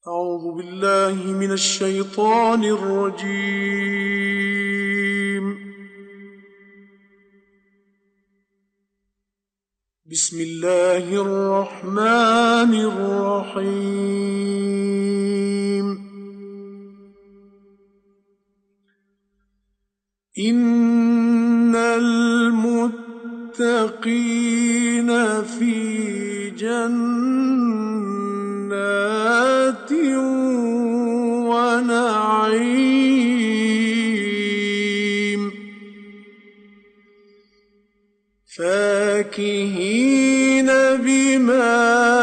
أعوذ بالله من الشيطان الرجيم. بسم الله الرحمن الرحيم. إن المتقين في جنات ونعيم فاكهين بما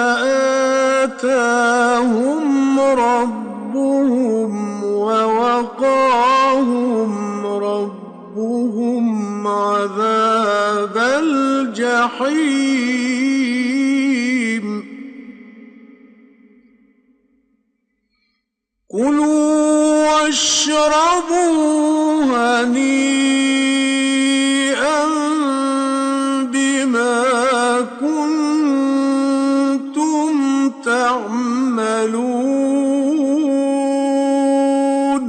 آتاهم ربهم ووقاهم ربهم عذاب الجحيم. كلوا واشربوا هنيئا بما كنتم تعملون.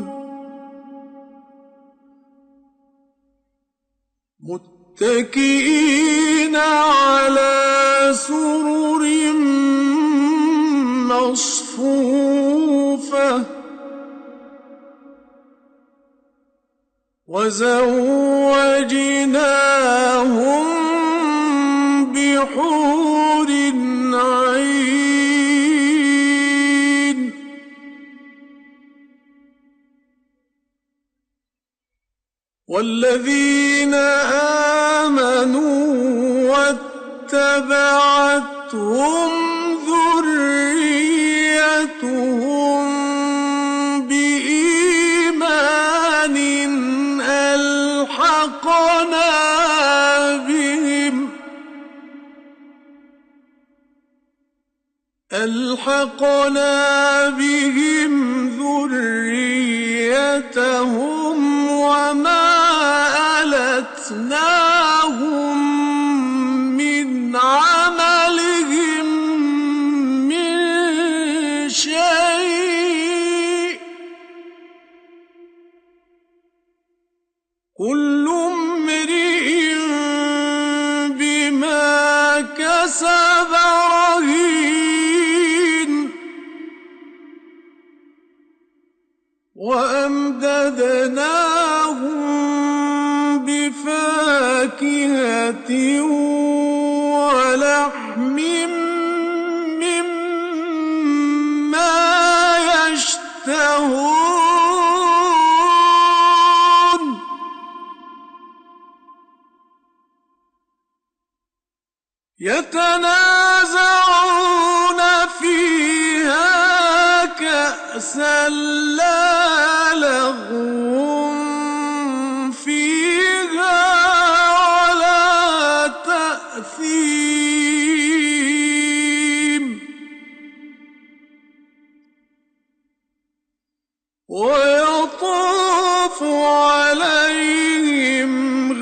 متكئين على سرر مصفوفة وزوجناهم بحور عين. والذين آمنوا واتبعتهم ذريتهم بإيمان ألحقنا بهم ذريتهم وما ألتناهم من عملهم من شيء. كل امرئ بما كسب رهين. وأمددناهم بفاكهة ولحم مما يشتهون. يتنازعون فيها كأسا لا لغو فيها ولا تأثيم. ويطوف عليهم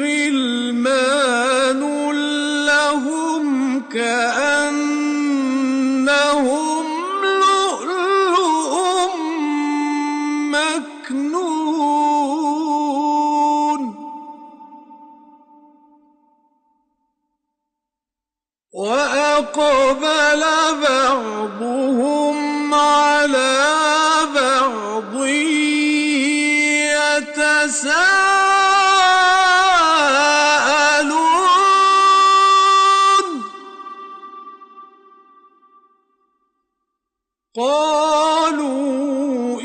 غلمان لهم كأنهم لؤلؤ مكنون. وأقبل بعضهم على بعض يتساءلون. قالوا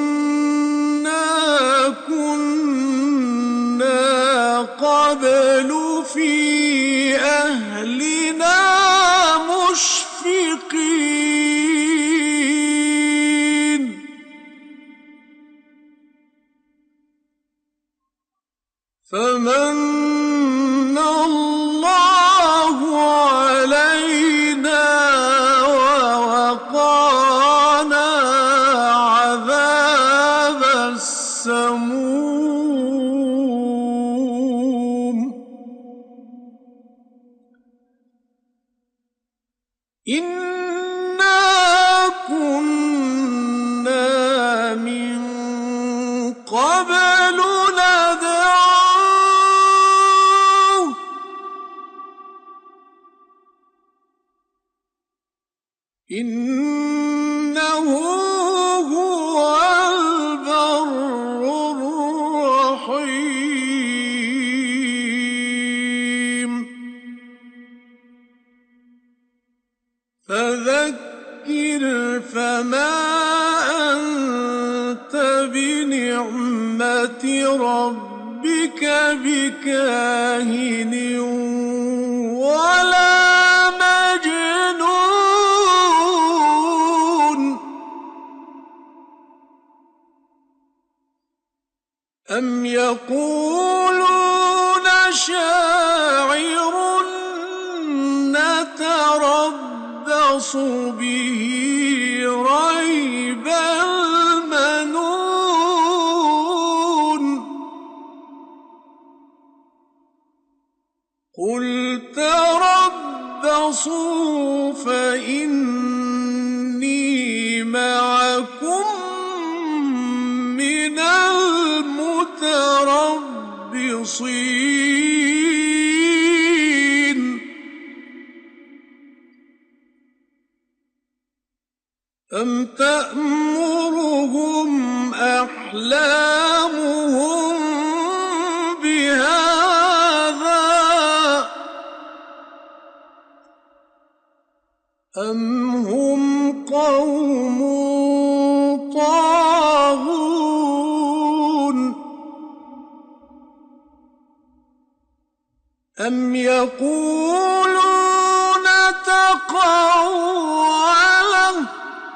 إنا كنا قبل في أهلنا مشفقين. فمن الله علينا ووقانا قبل ندعوه إنه هو البر الرحيم فذكر فما أنت بنعمة ربك بكاهن ولا مجنون أم يقولون شاعر نتربص به ريب المنون قل تربصوا فإني معكم من المتربصين أم تأمرهم أحلامهم بهذا أم هم قوم طاغون أم يقولون تقوله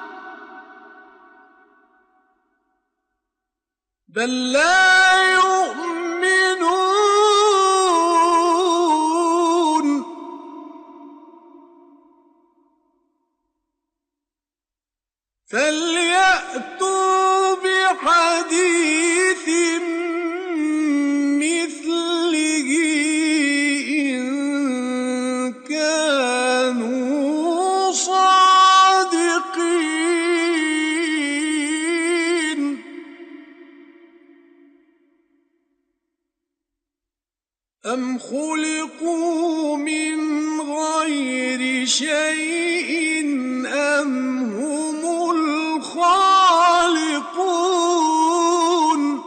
بل لا يؤمنون فليأتوا بحديث مثله إن كانوا صادقين أم خلقوا من غير شيء أم هم الخالقون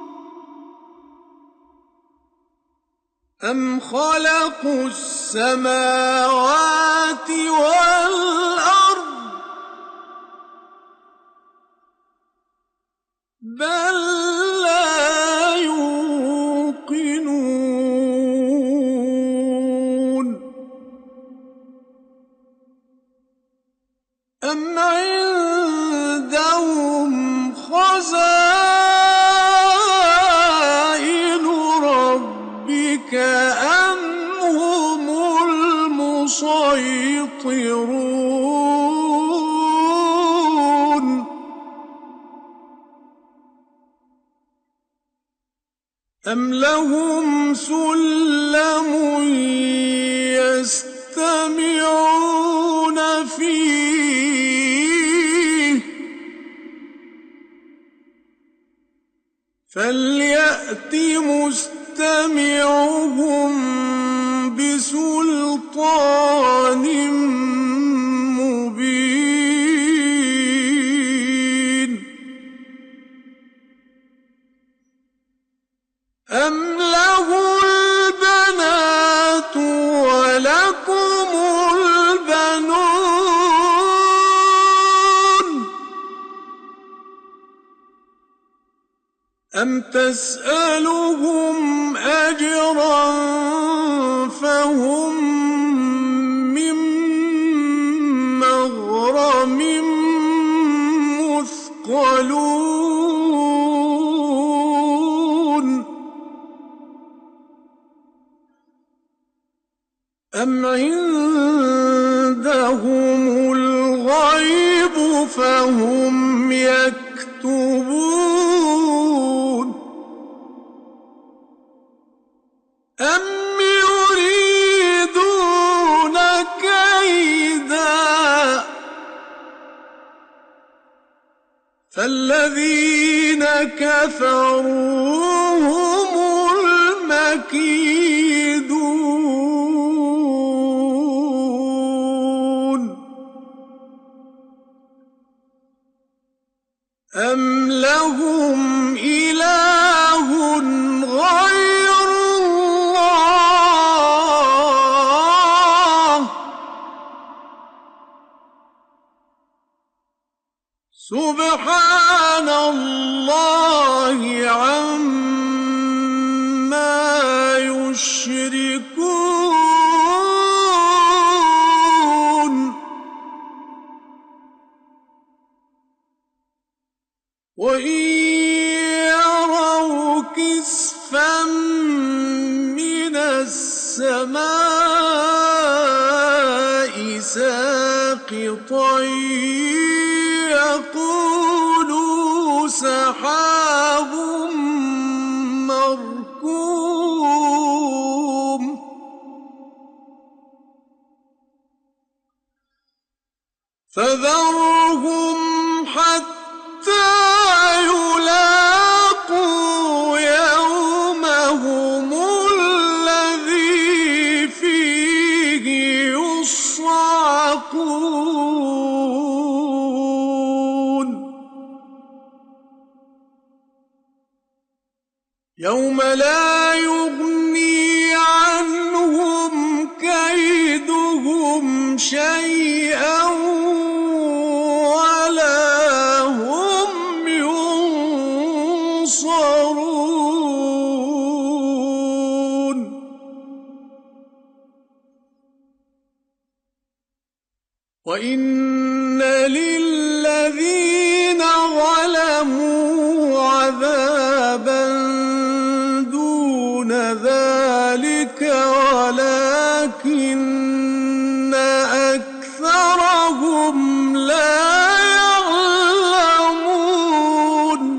أم خلقوا السماوات والأرض بل لا يوقنون أم عندهم خزائن ربك أم هم المسيطرون أم لهم سلم يستمعون فيه فليأت مستمعهم بسلطان مبين أم له البنات ولكم البنون أم تسألهم أجرا فهم من مغرم مثقلون أم عندهم الغيب فهم يكتبون أم يريدون كيدا فالذين كفروا هم المكيدون أم لهم إله غير الله سبحان الله عما يشركون وإن يروا كسفا من السماء ساقطا يقولوا سحاب مركوم فذرهم حتى يلاقوا يومهم الذي فيه يصعقون يوم لا يغني عنهم كيدهم شيئا ولا هم ينصرون وإن للذين ظلموا عذابا دون ذلك ولكن أكثرهم لا يعلمون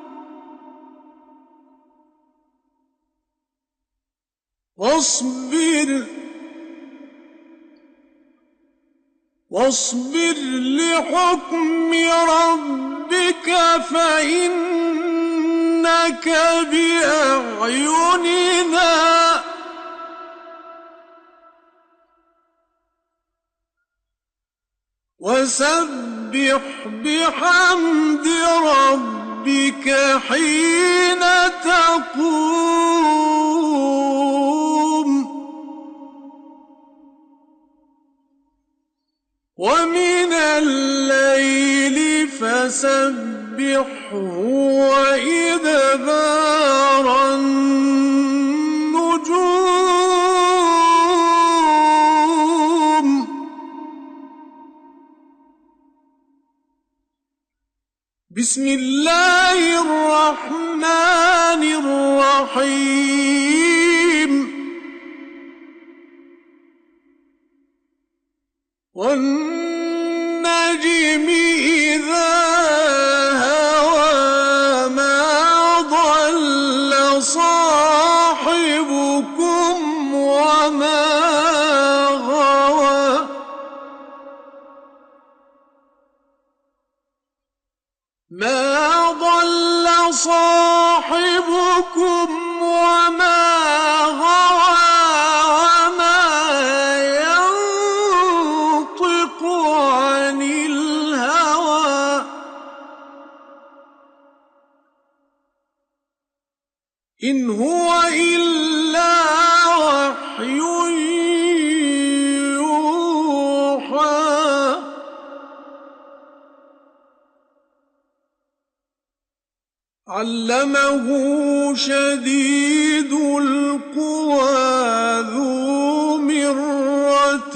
واصبر لحكم ربك فإنك بأعيننا وسبح بحمد ربك حين تقوم ومن الليل فسبحه وإدبار النجوم بسم الله الرحمن الرحيم والنجم إذا هوى ما ضل صاحبكم وما غوى ما ضل صاحبكم وما غوى وما ينطق عن الهوى إن هو إلا وحي يوحى علمه شديد القوى ذو مرة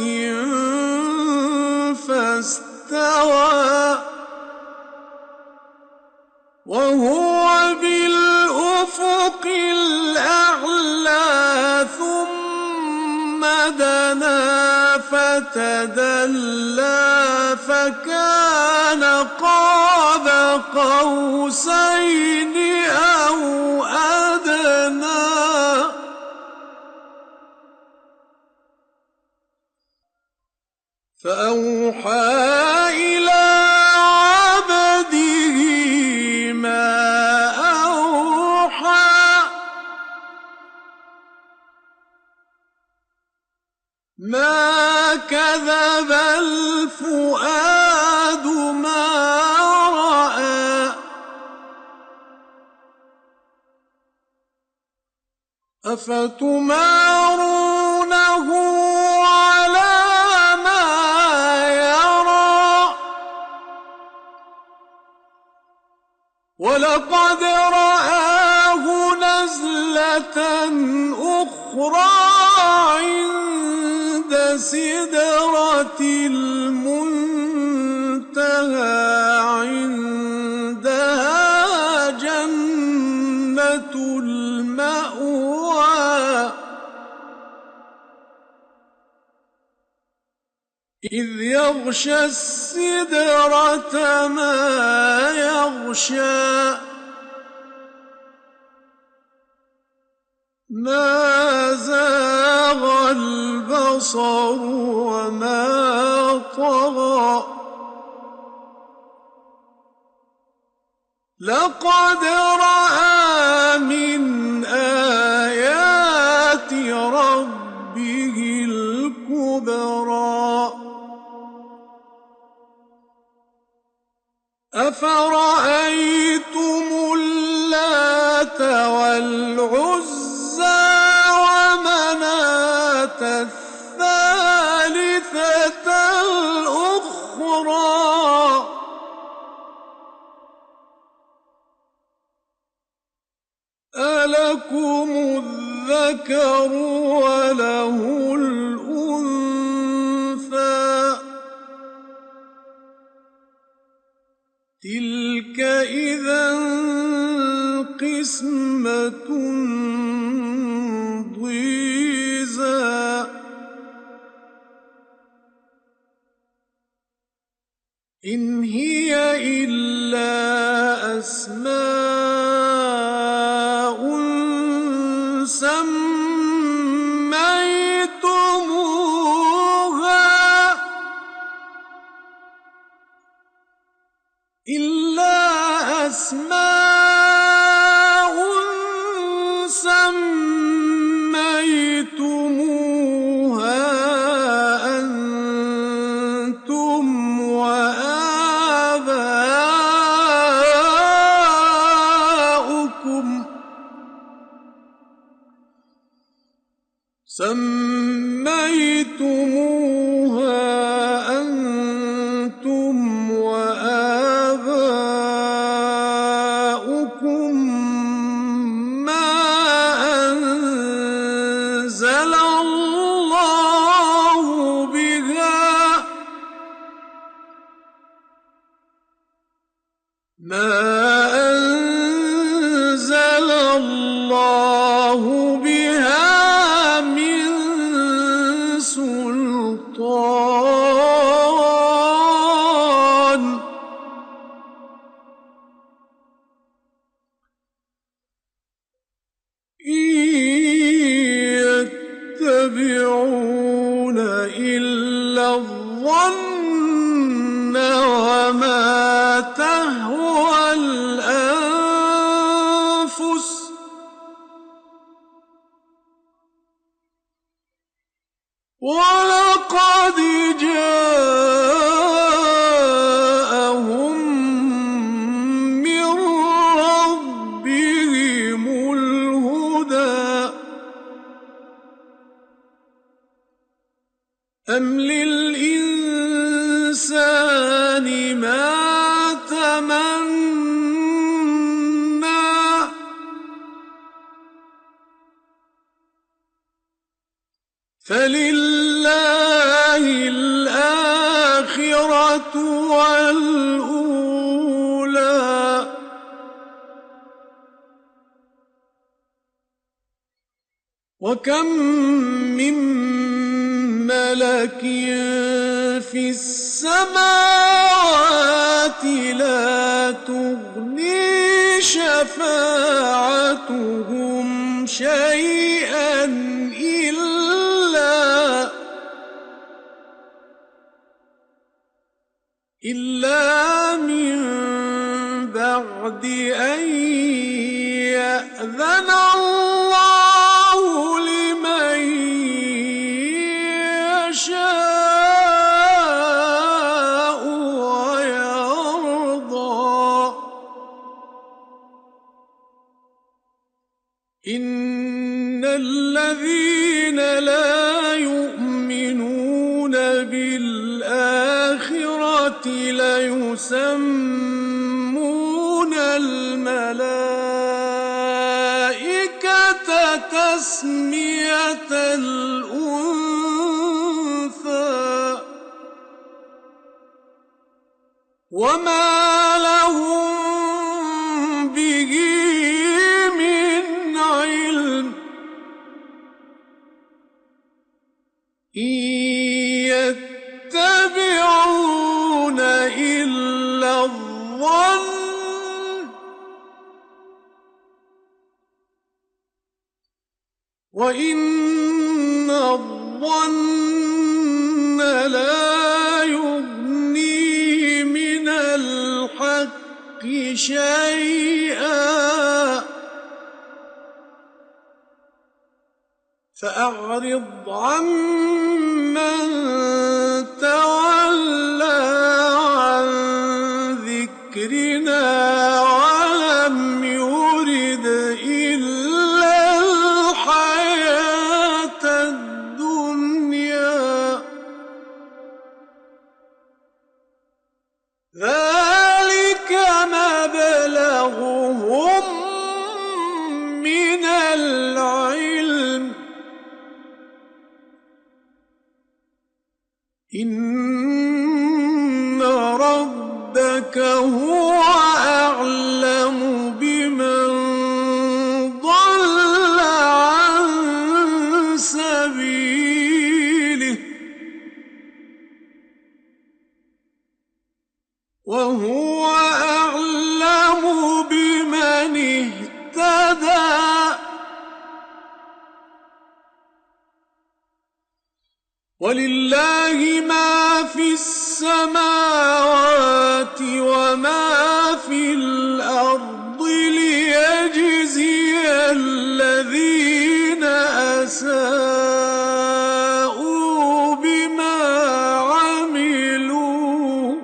فاستوى وهو بالأفق الأعلى ثم دنا فتدلى فكان قاب قوسين أو أدنى فأوحى إلى عبده ما كذب الفؤاد ما رأى أفتمارونه على ما يرى ولقد رآه نزلة أخرى عند سدرة المنتهى عندها جنة المأوى إذ يغشى السدرة ما يغشى ما زاغ البصر وما طغى لقد رأى من آيات ربه الكبرى أفرأيتم اللات والعزى ومناة الثالثة الأخرى ألكم الذكر وله الأنثى تلك إذا قسمة ضيزى إن هي إلا أسماء سميتموها أنتم وآباؤكم ما أنزل الله بها من سلطان إن يتبعون إلا الظن وما تهوى الأنفس ولقد جاءهم من ربهم الهدى أم للإنسان ما تمنى فلله الآخرة والأولى وكم من ملك في السماوات لا تغني شفاعتهم شيئا إلا من بعد أن يأذن الله لمن إن الذين لا يؤمنون بالآخرة ليسمون الملائكة تسمية الأنثى وما لهم به من علم إن يتبعون إلا الظن وإن الظن لا يغني من الحق شيئا فأعرض عمن تولى عن ذكرنا ولم يرد إلا الحياة الدنيا ذلك مبلغهم من العلم إن ربك هو أعلم بمن ضل عن سبيله وهو أعلم بمن اهتدى ولله ما في السماوات وما في الأرض ليجزي الذين أساءوا بما عملوا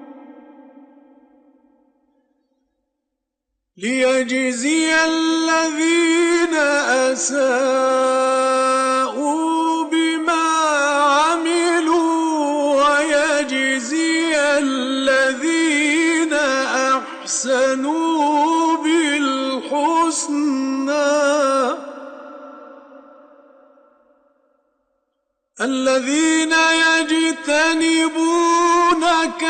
ويجزي الذين أحسنوا بالحسنى الذين يجتنبون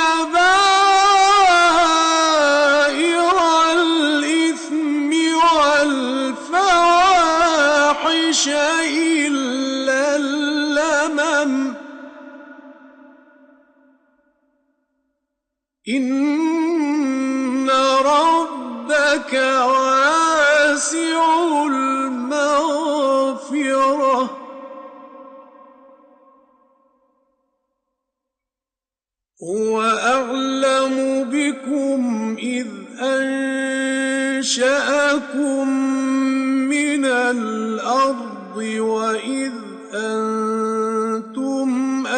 كبائر الإثم والفواحش إلا اللمم إن ربك واسع المغفرة هو أعلم بكم إذ أنشأكم من الأرض وإذ أنتم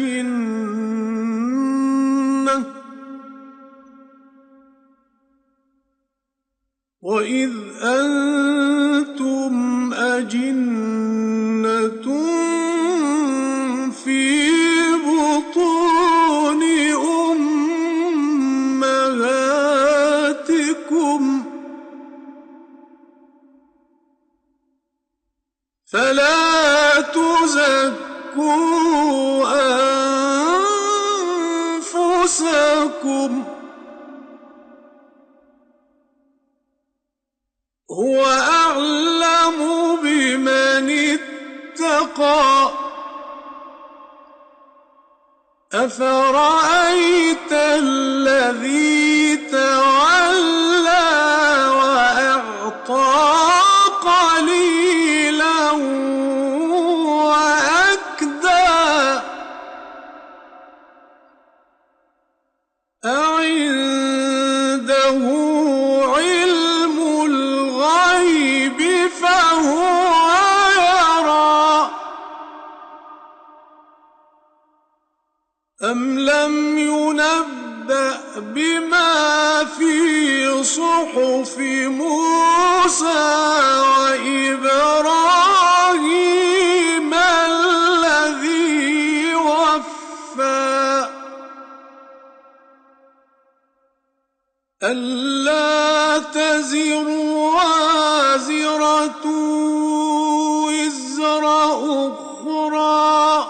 أجنة في بطون أمهاتكم فلا تزكوا أنفسكم هو أعلم بمن اتقى أفرأيت الذي تولى وأعطى قليلا وأكدى أعنده علم الغيب فهو يرى أم لم ينبأ بما في صحف موسى وإبراهيم ألا تزر وازرة وزر أخرى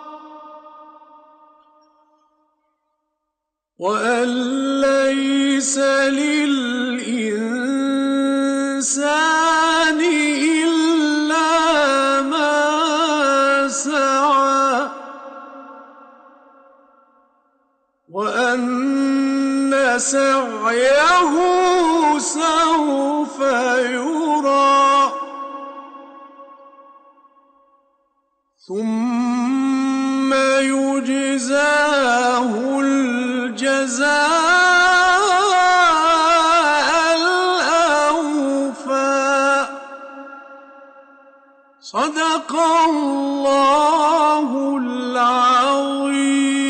وأن ليس للإنسان إلا ما سعى وأن سعيه سوف يرى ثم يجزاه الجزاء الأوفى صدق الله العظيم.